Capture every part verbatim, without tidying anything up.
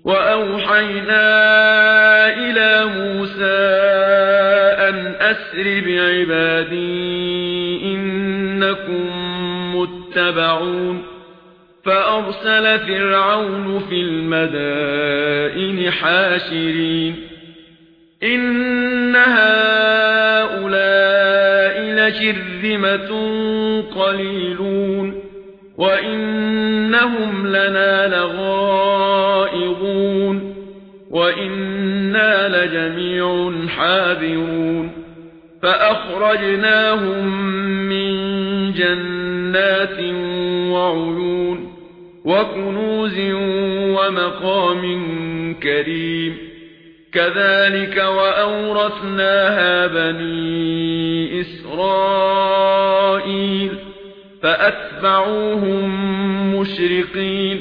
وأوحينا إلى موسى أن أسر بعبادي إنكم متبعون فأرسل فرعون في المدائن حاشرين إن هؤلاء لشرذمة قليلون وإنهم لنا لغائظون وإنا لجميع حاذرون فأخرجناهم من جنات وعيون وكنوز ومقام كريم كذلك وأورثناها بني إسرائيل فأتبعوهم مشرقين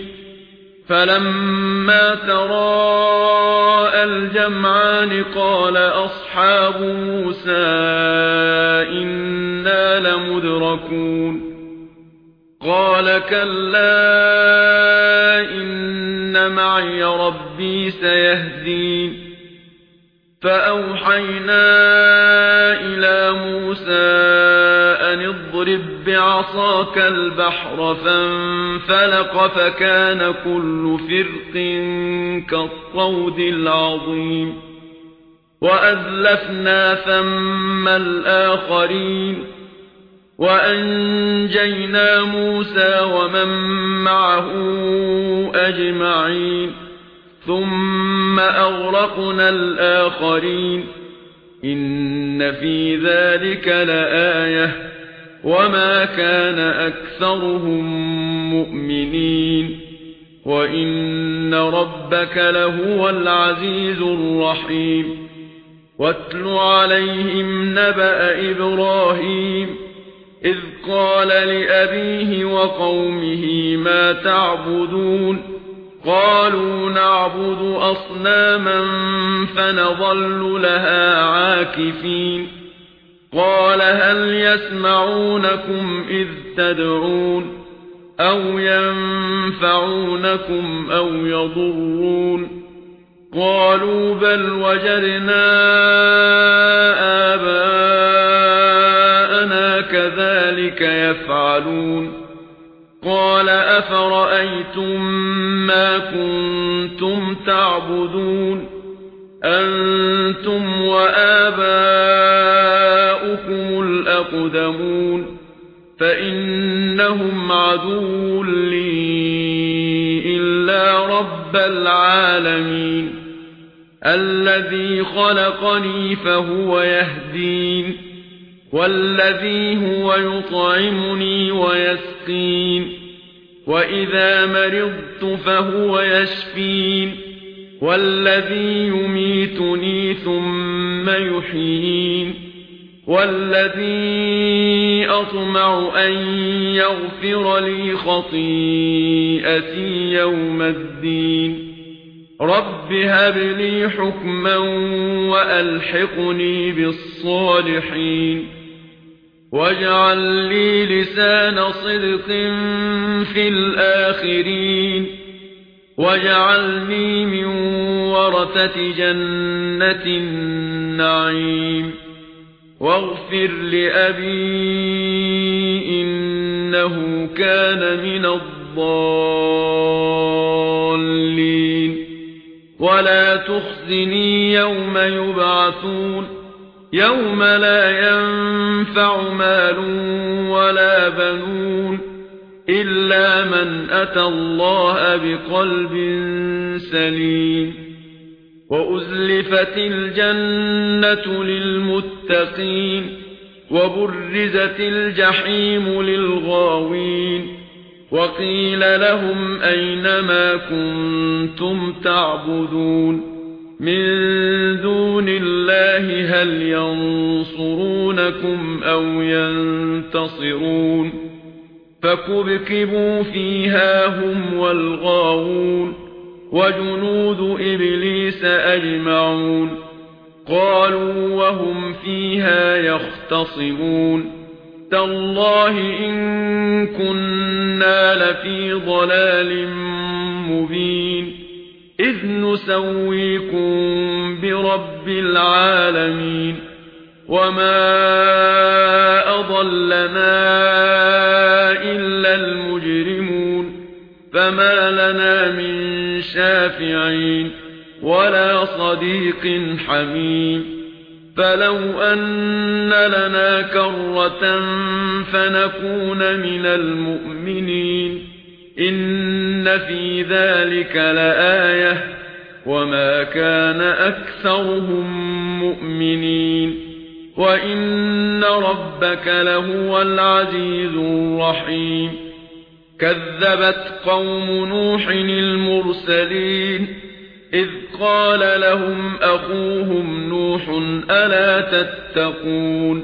فلما تراءى الجمعان قال أصحاب موسى إنا لمدركون قال كلا إن معي ربي سيهدين فأوحينا إلى موسى أن اضرب بعصاك البحر فانفلق فكان كل فرق كالطود العظيم وأزلفنا ثم الآخرين وأنجينا موسى ومن معه أجمعين ثم أغرقنا الآخرين إن في ذلك لآية وما كان أكثرهم مؤمنين وإن ربك لهو العزيز الرحيم واتل عليهم نبأ إبراهيم إذ قال لأبيه وقومه ما تعبدون قالوا نعبد أصناما فنظل لها عاكفين قال هل يسمعونكم إذ تدعون أو ينفعونكم أو يضرون قالوا بل وجدنا آباءنا كذلك يفعلون قال أفرأيتم ما كنتم تعبدون أنتم وآباؤكم الأقدمون فإنهم عدو لي إلا رب العالمين الذي خلقني فهو يهدين والذي هو يطعمني ويسقين وإذا مرضت فهو يشفين والذي يميتني ثم يحيين والذي أطمع أن يغفر لي خطيئتي يوم الدين رب هب لي حكما وألحقني بالصالحين واجعل لي لسان صدق في الآخرين واجعلني من ورثة جنة النعيم واغفر لأبي إنه كان من الضالين ولا تخزني يوم يبعثون يوم لا ينفع مال ولا بنون إلا من أتى الله بقلب سليم وأزلفت الجنة للمتقين وبرزت الجحيم للغاوين وقيل لهم أين ما كنتم تعبدون من دون الله هل ينصرونكم أو ينتصرون فكبكبوا فيها هم والغاوون وجنود إبليس أجمعون قالوا وهم فيها يختصمون تالله إن كنا لفي ضلال مبين إذ نسويكم برب العالمين وما أضلنا إلا المجرمون فما لنا من شافعين ولا صديق حميم فلو أن لنا كرة فنكون من المؤمنين إن في ذلك لآية وما كان أكثرهم مؤمنين وإن ربك لهو العزيز الرحيم كذبت قوم نوح المرسلين إذ قال لهم أخوهم نوح ألا تتقون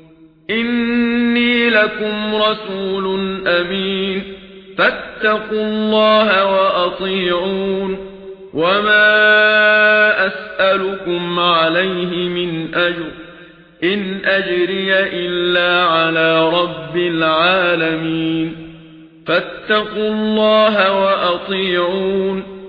إني لكم رسول أمين فاتقوا الله وأطيعون وما أسألكم عليه من أجر إن أجري إلا على رب العالمين فاتقوا الله وأطيعون